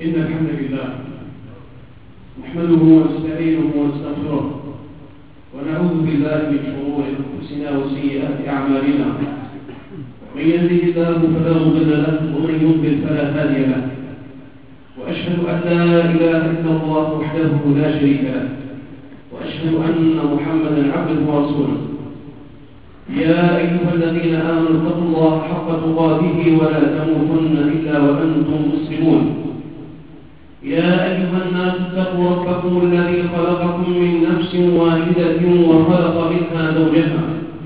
إن الحمد لله نحمده ونستعينه ونستغفره ونعوذ بالله من شرور أنفسنا وسيئات أعمالنا. من يهده الله فلا مضل له ومن يضلل فلا هادي له، وأشهد أن لا إله إلا الله وحده لا شريك له، وأشهد أن محمدا عبده ورسوله. يا أيها الذين آمنوا اتقوا الله حق تقاته ولا تموتن إلا وأنتم مسلمون. يا أيها الناس اتقوا ربكم الذي خلقكم من نفس واحدة وخلق منها زوجها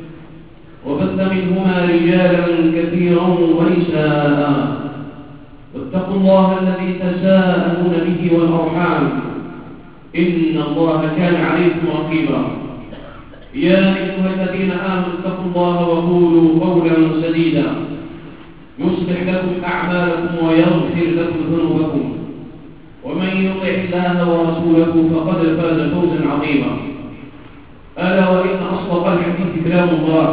وبث منهما رجالا كثيرا ونساء، واتقوا الله الذي تساءلون به والأرحام إن الله كان عليكم رقيبا. يا أيها الذين آمنوا اتقوا الله وقولوا قولا سديدا يصلح لكم أعمالكم ويغفر لكم ذنوبكم، ومن يطع الله ورسوله فقد فاز فوزا عظيما. ألا وإن أصدق الحديث كلام الله،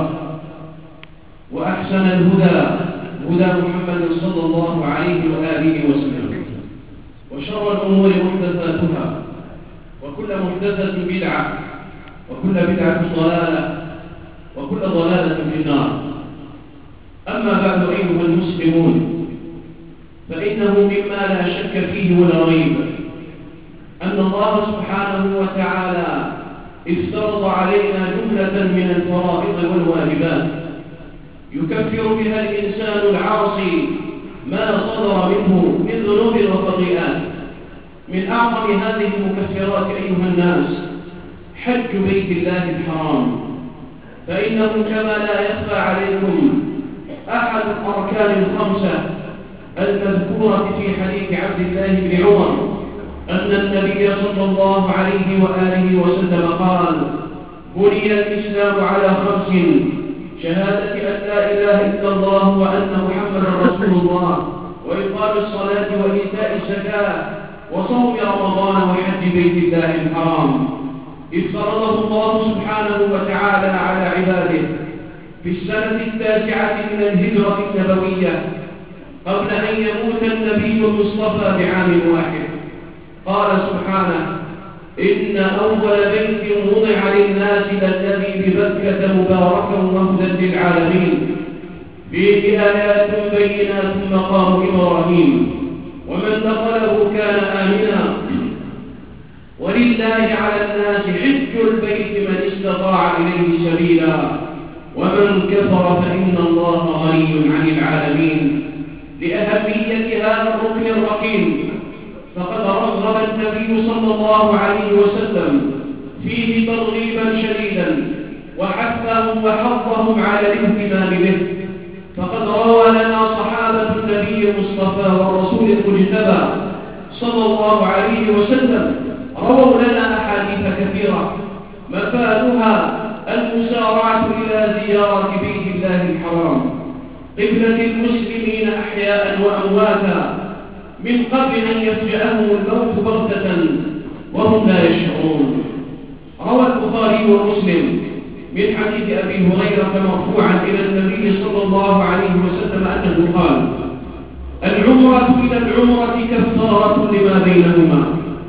وأحسن الهدى هدى محمد صلى الله عليه وآله وسلم، وشر الأمور محدثاتها، وكل محدثة بدعة، وكل بدعة ضلالة، وكل ضلالة في النار. أما بعد أيها المسلمون، فإنه مما لا شك فيه ولا ريب أن الله سبحانه وتعالى افترض علينا جملة من الفرائض والواجبات يكفر بها الإنسان العاصي ما صدر منه من ذنوب وخطيئات. من أعظم هذه المكفرات أيها الناس حج بيت الله الحرام، فإنه كما لا يخفى عليكم أحد الأركان الخمسة المذكورة في حديث عبد الله بن عمر أن النبي صلى الله عليه وآله وسلم قال: بني الإسلام على خمس: شهادة أن لا إله إلا الله وأن محمدا رسول الله، وإقام الصلاة وإيتاء الزكاة وصوم رمضان وحج بيت الله الحرام. افترضه الله سبحانه وتعالى على عباده في السنة 9 من الهجرة النبوية قبل أن يموت النبي المصطفى بعام واحد. قال سبحانه: إن أول بيت وضع للناس للذي ببكة مباركا وهدى للعالمين فيه آيات بينات مقام إبراهيم ومن دخله كان آمنا ولله على الناس حج البيت من استطاع إليه سبيلا ومن كفر فإن الله غني عن العالمين. لأهمية هذا الركن الركين فقد رغب النبي صلى الله عليه وسلم فيه ترغيبا شديدا وحثهم وحضهم على الاهتمام به. فقد روى لنا صحابة النبي المصطفى والرسول المجتبى صلى الله عليه وسلم رووا لنا أحاديث كثيرة مفادها المسارعة إلى زيارة بيت الله الحرام قبلة المسلمين أحياء وأمواتا من قبل أن يفجأهم الموت بغتة وهم لا يشعرون. روى البخاري ومسلم من حديث أبي هريرة مرفوعا إلى النبي صلى الله عليه وسلم أنه قال: العمرة إلى العمرة كفارة لما بينهما،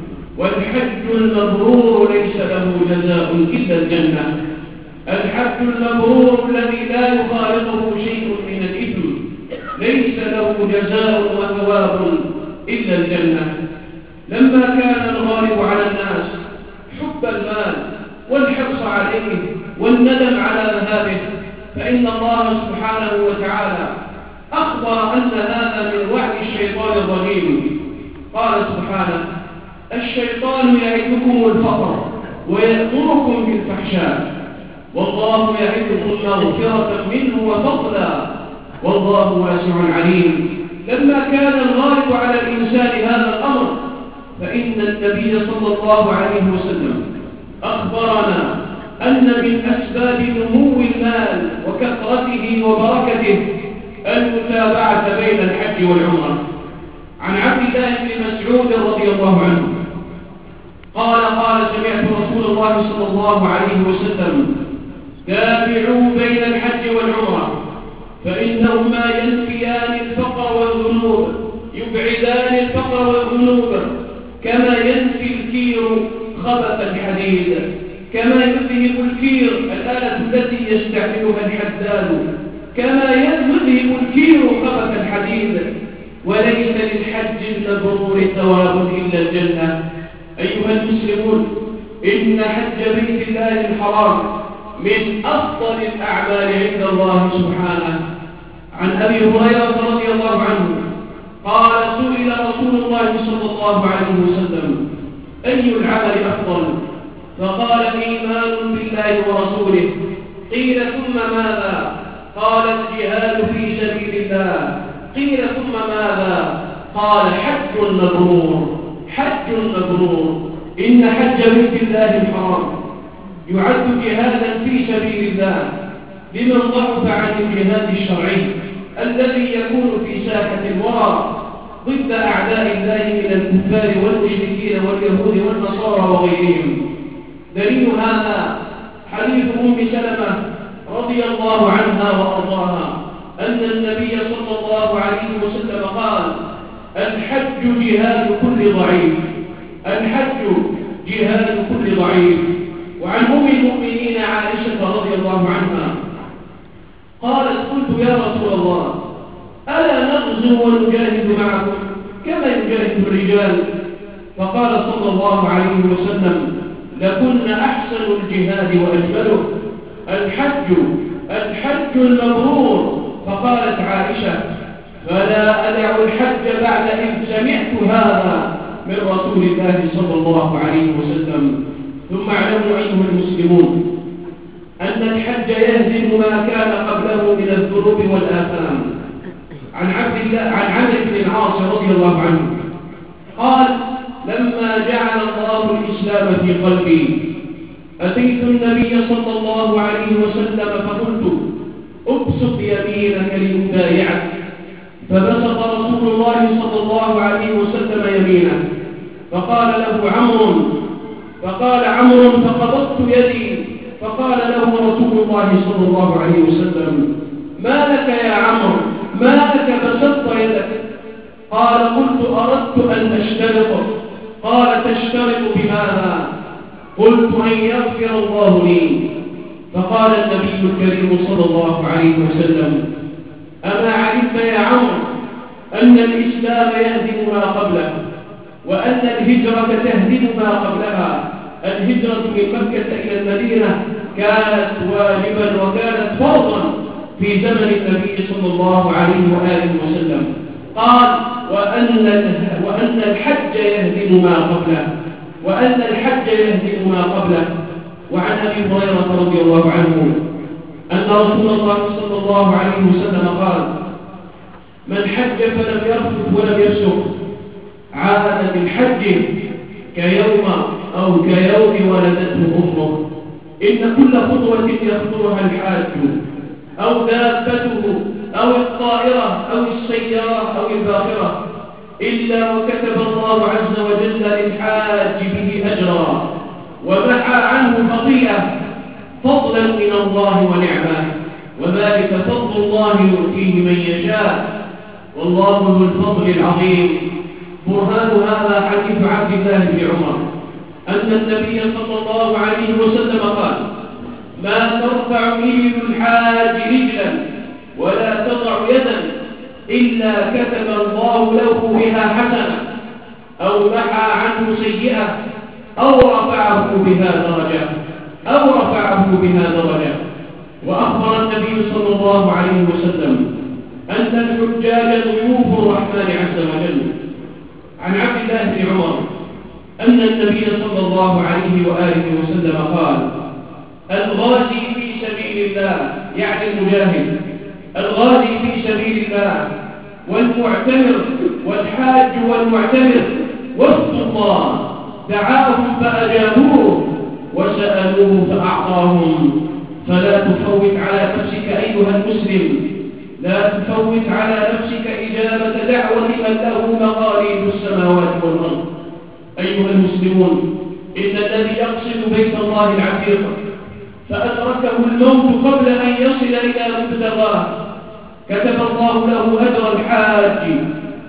والحج المبرور ليس له جزاء إلا الجنة. الحج المبرور الذي لا يخالطه شيء من الإثم ليس له جزاء وثواب إلا الجنة. لما كان الغالب على الناس حب المال والحرص عليه والندم على ذهابه، فإن الله سبحانه وتعالى أخبر أن هذا من وعد الشيطان الرجيم. قال سبحانه: الشيطان يعدكم الفقر ويأمركم بالفحشاء والله يعدكم مغفرة منه وفضلا والله واسع عليم. لما كان الغالب على الإنسان هذا الأمر فإن النبي صلى الله عليه وسلم أخبرنا أن من أسباب نمو المال وكثرته وبركته المتابعة بين الحج والعمرة. عن عبد الله بن مسعود رضي الله عنه قال: سمعت رسول الله صلى الله عليه وسلم: تابعوا بين الحج والعمرة فإنهما ينفيان الفقر والذنوب، يبعدان الفقر الذنوب كما ينفي الكير خبث الحديد، كما يذهب الكير الآلة التي يستعملها الحداد، كما يذهب الكير خبث الحديد. وليس للحج المبرور ثواب إلا الجنة. أيها المسلمون، إن حج بيت الله الحرام من أفضل الأعمال عند الله سبحانه. عن أبي هريرة رضي الله عنه قال: سئل رسول الله صلى الله عليه وسلم: أي العمل أفضل؟ فقال: إيمان بالله ورسوله. قيل: ثم ماذا؟ قال: الجهاد في سبيل الله. قيل: ثم ماذا؟ قال: حج مبرور. حج مبرور. إن حج بيت الله الحرام يعد جهادا في سبيل الله لمن ضعف عن الجهاد الشرعي الذي يكون في ساحة الورى ضد أعداء الله من الكفار والمشركين واليهود والنصارى وغيرهم. دليل هذا حديث أم سلمة رضي الله عنها وأرضاها أن النبي صلى الله عليه وسلم قال: الحج جهاد كل ضعيف. الحج جهاد كل ضعيف. وعن أم المؤمنين عائشة رضي الله عنها قالت: قلت: يا رسول الله، ألا نغزو ونجاهد معكم كما يجاهد الرجال؟ فقال صلى الله عليه وسلم: لكن أحسن الجهاد وأجمله الحج المبرور. فقالت عائشة: فلا أدع الحج بعد إذ سمعت هذا من رسول الله صلى الله عليه وسلم. ثم اعلموا أيها المسلمون أن الحج يهدم ما كان قبله من الذنوب والآثام. عن عمرو بن العاص رضي الله عنه قال: لما جعل الله الإسلام في قلبي أتيت النبي صلى الله عليه وسلم فقلت: ابسط يمينك لأبايعك. فبسط رسول الله صلى الله عليه وسلم يمينه فقال له: عمرو. فقال عمرو: فقبضت يدي. فقال له رسول الله صلى الله عليه وسلم: ما لك يا عمرو؟ ما لك بسطت يدك؟ قال: قلت: أردت أن أشترط. قال: تشترط بماذا؟ قلت: أن يغفر الله لي. فقال النبي الكريم صلى الله عليه وسلم: أما علمت يا عمرو أن الإسلام يهدم ما قبله، وأن الهجرة تهدم ما قبلها؟ الهجرة من مكة إلى المدينة كانت واجبا وكانت فرضا في زمن النبي صلى الله عليه وآله وسلم. قال: وأن الحج يهدم ما قبله، وأن الحج يهدم ما قبله. وعن أبي هريرة رضي الله عنه أن رسول الله صلى الله عليه وسلم قال: من حج فلم يرفث ولم يفسق عاد بالحج كيوم ولدته أمه. إن كل خطوة يخطوها الحاج أو دابته أو الطائرة أو السيارة أو الباخرة إلا وكتب الله عز وجل للحاج به أجرا ومحى عنه خطيئة، فضلا من الله ونعمه، وذلك فضل الله يؤتيه من يشاء، والله ذو الفضل العظيم. برهان هذا حديث عبد الله بن عمر أن النبي صلى الله عليه وسلم قال: ما ترفع إبل الحاج رجلا ولا تضع يدا إلا كتب الله له بها حسنة أو محى عنه سيئة أو رفعه بها درجة. وأخبر النبي صلى الله عليه وسلم أن الحجاج ضيوف الرحمن عز وجل. عن عبد الله بن عمر أن النبي صلى الله عليه وآله وسلم قال: الغازي في سبيل الله، يعني المجاهد، الغازي في سبيل الله والمعتمر والحاج والمعتمر وفد الله دعاهم فأجابوه وسألوه فأعطاهم. فلا تفوت على نفسك أيها المسلم، لا تفوت على نفسك إجابة دعوة من له مقاليد السماوات والأرض. أيها المسلمون، إن الذي يقصد بيت الله العتيق فأدركه الموت قبل أن يصل إلى مبتغاه كتب الله له أجر الحاج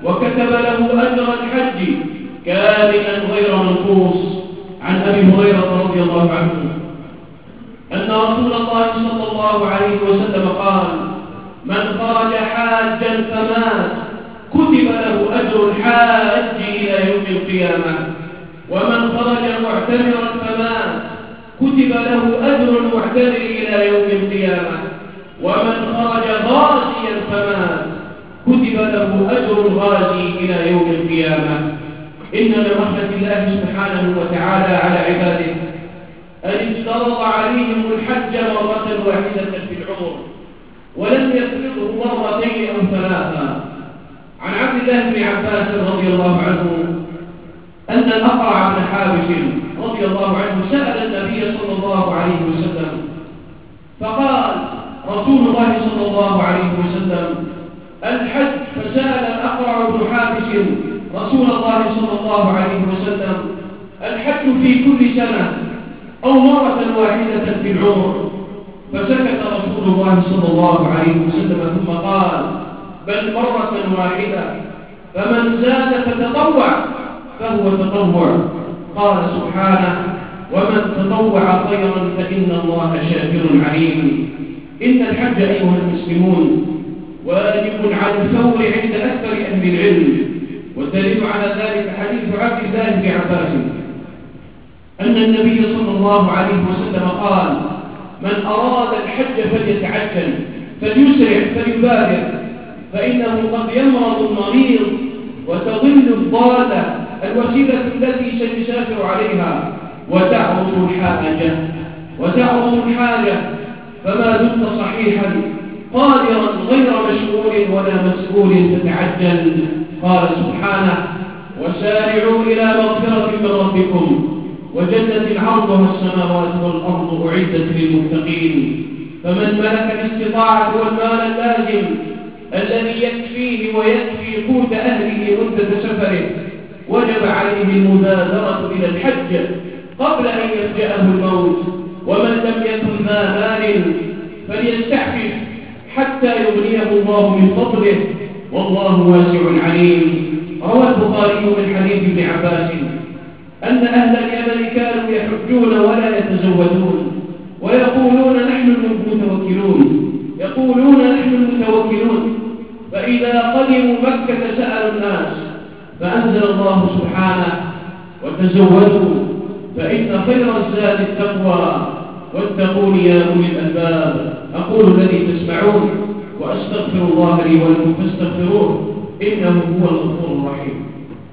وكتب له أجر الحج كاملا غير منقوص. عن أبي هريرة رضي الله عنه أن رسول الله صلى الله عليه وسلم قال: من خرج حاجا فمات كتب له أجر الحاج إلى يوم القيامة، ومن خرج معتمرا فمات كتب له أجر المعتمر إلى يوم القيامة، ومن خرج غازيا فمات كتب له أجر الغازي إلى يوم القيامة. إن من رحمة الله سبحانه وتعالى على عباده أن افترض عليهم الحج مرة واحدة في العمر، ولم يفرضه مرتين أو ثلاثا. عن عبد الله بن عباس رضي الله عنه أن الأقرع بن حابس رضي الله عنه سأل النبي صلى الله عليه وسلم، فقال رسول الله صلى الله عليه وسلم: الحج. فسأل الأقرع بن حابس رسول الله صلى الله عليه وسلم: الحج في كل سنة أو مرة واحدة في العمر؟ فسكت رسول الله صلى الله عليه وسلم ثم قال: بل مرة واحدة، فمن زاد فتطوع فهو تطوع. قال سبحانه: ومن تطوع خيرا فإن الله شاكر عليم. إن الحج أيها المسلمون واجب على الفور عند أكثر أهل العلم، والدليل على ذلك حديث عبد الله بن عباس أن النبي صلى الله عليه وسلم قال: من أراد الحج فليتعجل، فليسرع، فليبادر، فإنه قد يمرض المريض وتضل الضالة الوسيلة التي سيسافر عليها، وتعرض الحاجة، فما دمت صحيحا قادرا غير مشغول ولا مسؤول فتعجل. قال سبحانه: وسارعوا إلى مغفرة من ربكم وجنة عرضها السماوات والأرض أعدت للمتقين. فمن ملك الاستطاعة والمال اللازم الذي يكفيه ويكفي قوت أهله مدة سفره وجب عليه المبادرة إلى الحج قبل أن يفجأه الموت. ومن لم يكن ذا مال فليستعفف حتى يغنيه الله من فضله، والله واسع عليم. روى البخاري من حديث ابن عباس أن أهل اليمن كانوا يحجون ولا يتزودون ويقولون نحن المتوكلون، فإذا قدموا مكة سألوا الناس، فأنزل الله سبحانه: وتزودوا فإن خير الزاد التقوى واتقون يا أولي الألباب. أقول الذي تسمعون وأستغفر الله لي ولكم فاستغفروه إنه هو الغفور الرحيم.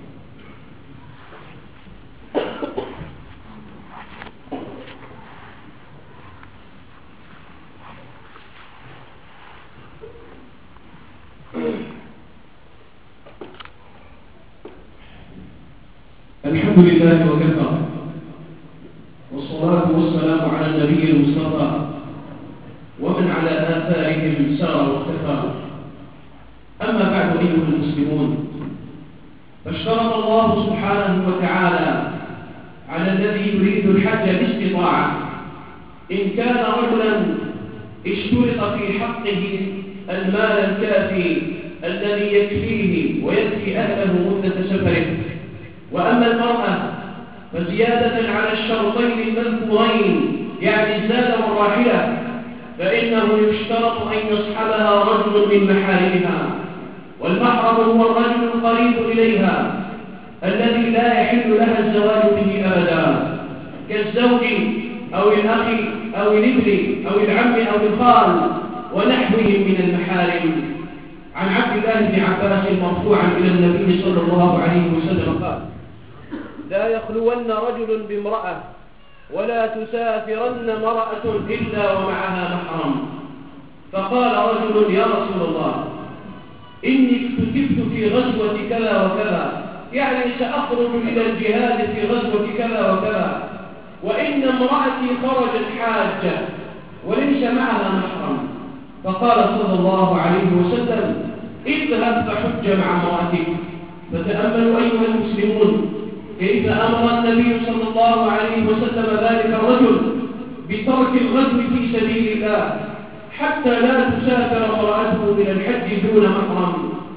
الحمد لله وكفى، والصلاة والسلام على النبي المصطفى ومن على آثارهم سار واختفى. أما بعد أيها المسلمون، فاشترط الله سبحانه وتعالى على الذي يريد الحج الاستطاعة. إن كان رجلا اشترط في حقه المال الكافي الذي يكفيه ويكفي أهله مدة سفره. وأما المرأة فزيادة على الشرطين المذكورين يعني الزاد والراحلة، فإنه يشترط أن يصحبها رجل من محارمها، والمحرم هو الرجل القريب إليها الذي لا يحل لها الزواج به أبدا، كالزوج أو الأخ أو الابن أو العم أو الخال ونحوهم من المحارم. عن عبد الله بن عباس مرفوعا إلى النبي صلى الله عليه وسلم قال: لا يخلون رجل بامرأة ولا تسافرن امرأة إلا ومعها محرم. فقال رجل: يا رسول الله، إني اكتتبت في غزوة كذا وكذا، يعني سأخرج إلى الجهاد في غزوة كذا وكذا، وإن امرأتي خرجت حاجة وليس معها محرم. فقال صلى الله عليه وسلم: اذهب فحج مع امرأتك. فتأملوا أيها المسلمون كيف أمر النبي صلى الله عليه وسلم ذلك الرجل بترك الغزو في سبيل الله حتى لا تسافر امرأته إلى الحج دون محرم.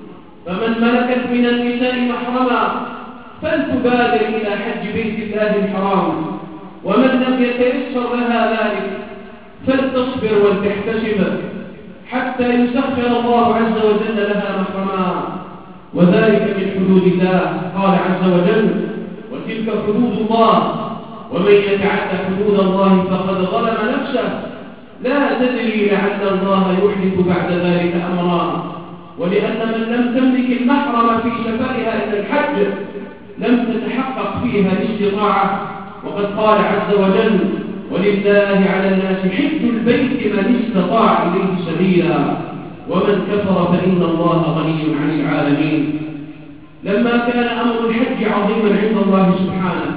فمن ملكت من النساء محرما فلتبادر إلى حج بيت الله الحرام، ومن لم يتيسر لها ذلك فلتصبر ولتحتسب حتى يسخر الله عز وجل لها محرما، وذلك من حدود الله. قال عز وجل: وتلك حدود الله ومن يتعد حدود الله فقد ظلم نفسه لا تدري لعل الله يحدث بعد ذلك أمرا. ولأن من لم تملك المحرم في سفرها إلى الحج لم تتحقق فيها الاستطاعة، وقد قال عز وجل: ولله على الناس حج البيت من استطاع إليه سبيلا ومن كفر فإن الله غني عن العالمين. لما كان أمر الحج عظيما عند الله سبحانه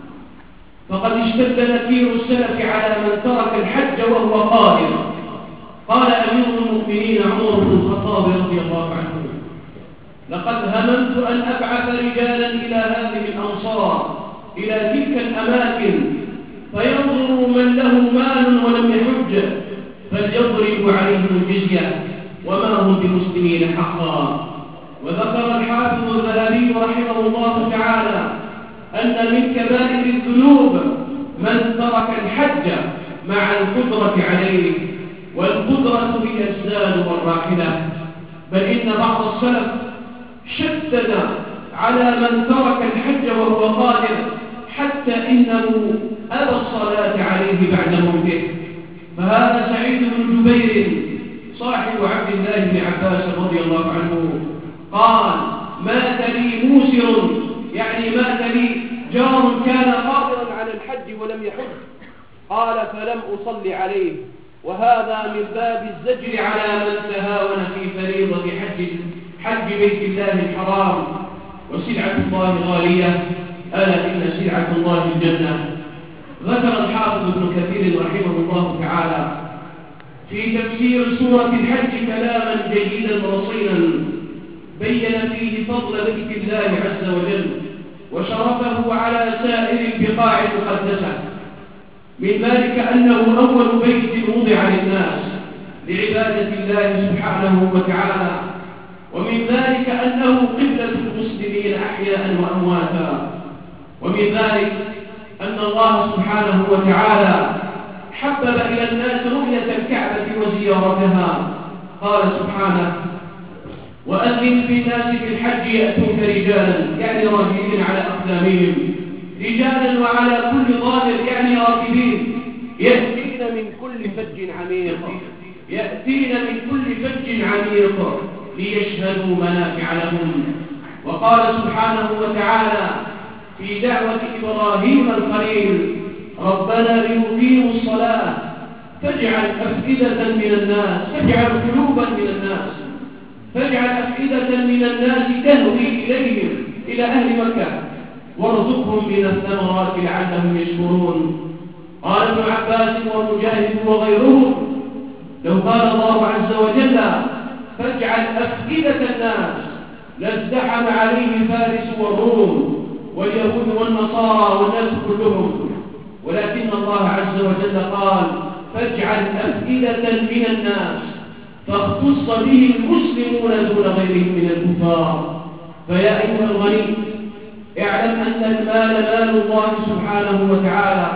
فقد اشتد نكير السلف على من ترك الحج وهو قادر. قال أمير المؤمنين عمر بن الخطاب رضي الله عنه: لقد هممت أن أبعث رجالا إلى هذه الأمصار إلى تلك الأماكن فينظروا من له مال ولم يحج فليضربوا عليهم الجزية وما هم بمسلمين حقا. وذكر الحافظ الذهبي رحمه الله تعالى أن من كبائر الذنوب من ترك الحج مع القدرة عليه، والقدرة هي الزاد والراحلة. بل إن بعض السلف شدد على من ترك الحج وهو قادر حتى إنه أبى الصلاة عليه بعد موته. فهذا سعيد بن جبير صاحب عبد الله بن عباس رضي الله عنه قال: مات لي موسر، يعني مات لي جار كان قادرا على الحج ولم يحج، قال: فلم أصلي عليه. وهذا من باب الزجر على من تهاون في فريضة حج بيت الله الحرام. وسلعة الله غالية، ألا إن سلعة الله الجنة. ذكر الحافظ ابن كثير رحمه الله تعالى في تفسير سورة الحج كلاما جيدا رصينا بين فيه فضل بيت الله عز وجل وشرفه على سائر البقاع المقدسة. من ذلك أنه أول بيت وضع للناس لعبادة الله سبحانه وتعالى، ومن ذلك أنه قبلة المسلمين أحياء وأمواتا، ومن ذلك أن الله سبحانه وتعالى حبب إلى الناس رؤية الكعبة وزيارتها. قال سبحانه: وأذن في الناس في الحج يأتوك رجالا، يعني راجلين على أقدامهم، رجالا وعلى كل ضامر، يعني راكبين، يأتين من كل فج عميق، يأتين من كل فج عميق ليشهدوا منافع لهم. وقال سبحانه وتعالى في دعوة إبراهيم الخليل: ربنا ليقيموا الصلاة فاجعل أفئدة من الناس، فاجعل قلوبا من الناس، فاجعل أفئدة من الناس تهوي إليهم، إلى أهل مكة، وارزقهم من الثمرات لعلهم يشكرون. قال ابن عباس ومجاهد وغيرهم: لو قال الله عز وجل فاجعل أفئدة الناس لازدحم عليه فارس والروم واليهود والنصارى والناس كلهم، ولكن الله عز وجل قال فاجعل أفئدة من الناس، فاختص به المسلمون دون غيرهم من الكفار. فيا أيها الغني، اعلم أن المال مال الله سبحانه وتعالى،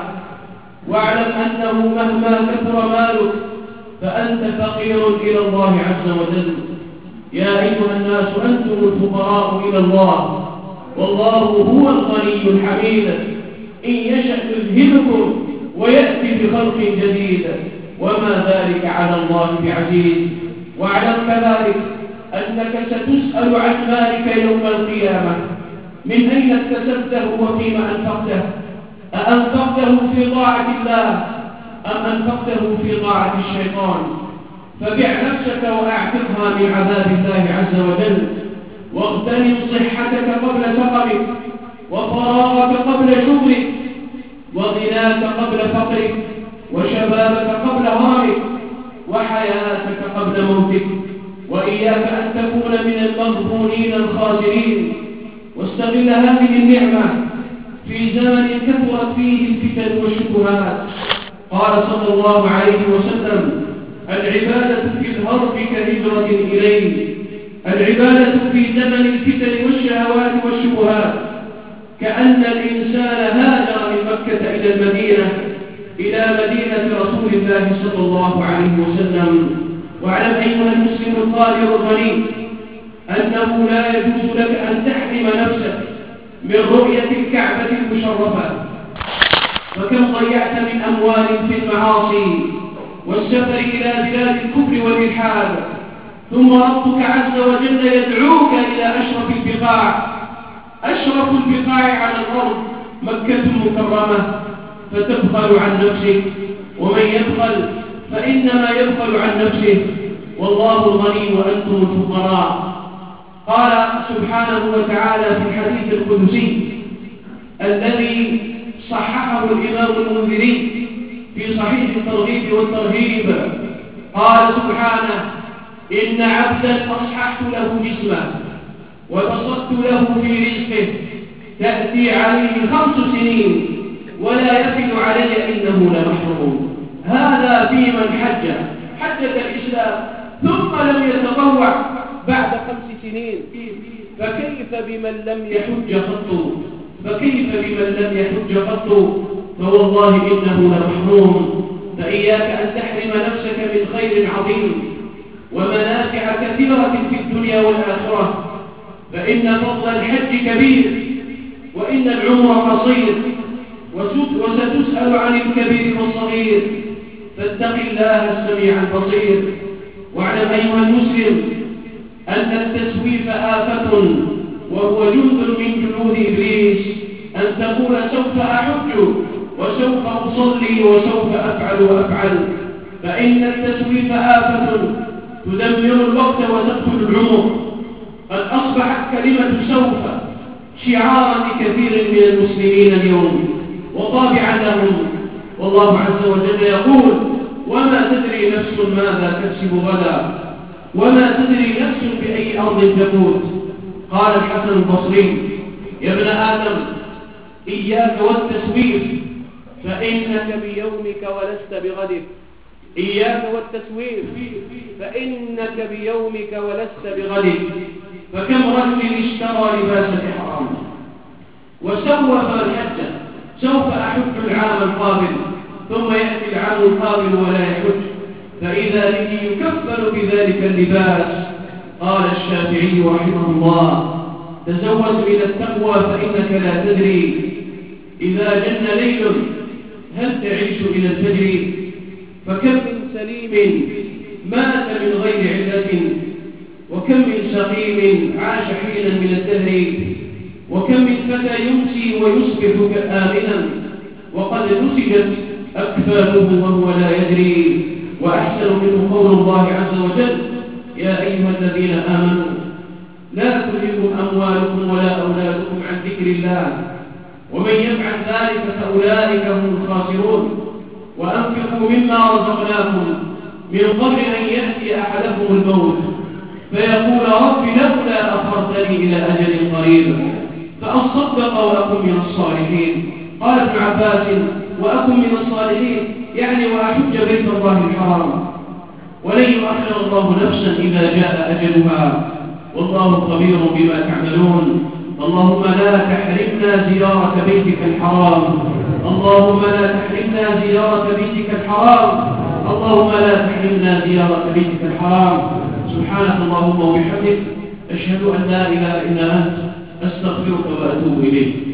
واعلم أنه مهما كثر مالك فأنت فقير إلى الله عز وجل. يا أيها الناس أنتم الفقراء إلى الله، والله هو الغني الحميد، إن يشأ يذهبكم ويأتي بخلق جديد وما ذلك على الله بعزيز. واعلم كذلك أنك ستسأل عن مالك يوم القيامة، من أين اكتسبته وفيما أنفقته، أأنفقته في طاعة الله أم أنفقته في طاعة الشيطان؟ فبع نفسك وأعتقها من عذاب الله عز وجل، واغتنم صحتك قبل سقمك، وفراغك قبل شغلك، وغناك قبل فقرك، وشبابك قبل هرمك، وحياتك قبل موتك. وإياك أن تكون من المغبونين الخاسرين. واستغل هذه النعمة في زمن كثرت فيه الفتن والشبهات. قال صلى الله عليه وسلم: العبادة في الهرب كهجرة إليه، العبادة في زمن الفتن والشهوات والشبهات، كأن الإنسان هاجر من مكة إلى المدينة، إلى مدينة رسول الله صلى الله عليه وسلم. واعلم أيها المسلم القادر الغني أنه لا يجوز لك أن تحرم نفسك من رؤية الكعبة المشرفة، فكم ضيعت من أموال في المعاصي والسفر إلى بلاد الكفر والإلحاد، ثم ربك عز وجل يدعوك إلى أشرف البقاع، أشرف البقاع على الأرض مكة المكرمة، فتبخل عن نفسك. ومن يبخل فإنما يبخل عن نفسه، والله الغني وأنتم الفقراء. قال سبحانه وتعالى في الحديث القدسي الذي صححه الإمام المنذري في صحيح الترغيب والترهيب، قال سبحانه: إن عبدا أصححت له جسمه وبسطت له في رزقه، تأتي عليه 5 سنين ولا يفد علي إنه لمحروم. هذا في من حجة الإسلام ثم لم يتطوع بعد 5 سنين، فكيف بمن لم يحج قط؟ فوالله إنه لمحروم. فإياك أن تحرم نفسك من خير عظيم ومنافع كثيرة في الدنيا والآخرة، فإن فضل الحج كبير وإن العمر قصير، وستسأل عن الكبير والصغير، فاتق الله السميع البصير. واعلم أيها المسلم أن التسويف آفة، وهو جند من جنود إبليس، أن تقول سوف أحج وسوف أصلي وسوف أفعل، فإن التسويف آفة تدمر الوقت وتقتل العمر. قد أصبحت كلمة سوف شعارا لكثير من المسلمين اليوم وطابعا لهم، والله عز وجل يقول: وما تدري نفس ماذا تكسب غدا، وما تدري نفس بأي أرض تموت. قال الحسن البصري: يا ابن آدم، إياك والتسويف فإنك بيومك ولست بغدك. إياك والتسويف فإنك بيومك ولست بغدك. فكم رجل اشترى لباس الإحرام وسوف الحج، سوف أحج العام القابل، ثم يأتي العام القابل ولا يحج، فإذا به يكفل بذلك اللباس. قال الشافعي رحمه الله: تزود من التقوى فإنك لا تدري إذا جن ليل هل تعيش إلى الفجر. فكم من سليم مات من غير علة، وكم من سقيم عاش حينا من الدهر، وكم من فتى يمسي ويصبح آمنا وقد نسجت أكفاله وهو لا يدري. وأحسن منه قول الله عز وجل: يا أيها الذين آمنوا لا تلهكم أموالكم ولا أولادكم عن ذكر الله ومن يفعل ذلك فأولئك هم الخاسرون. وأنفقوا مما رزقناكم من قبل أن يأتي أحدكم الموت فيقول: رب لولا أخرتني إلى أجل قريب فأصدق وأكن من الصالحين. قال ابن عباس: وأكن من الصالحين يعني وأحج بيت الله الحرام، ولن يؤخر الله نفسا إذا جاء أجلها، والله خبير بما تعملون. اللهم لا تحرمنا زيارة بيتك الحرام، اللهم لا تحرمنا زيارة بيتك الحرام، اللهم لا تحرمنا زيارة بيتك الحرام. سبحانك اللهم وبحمدك، أشهد أن لا إله إلا أنت، أستغفرك وأتوب إليك.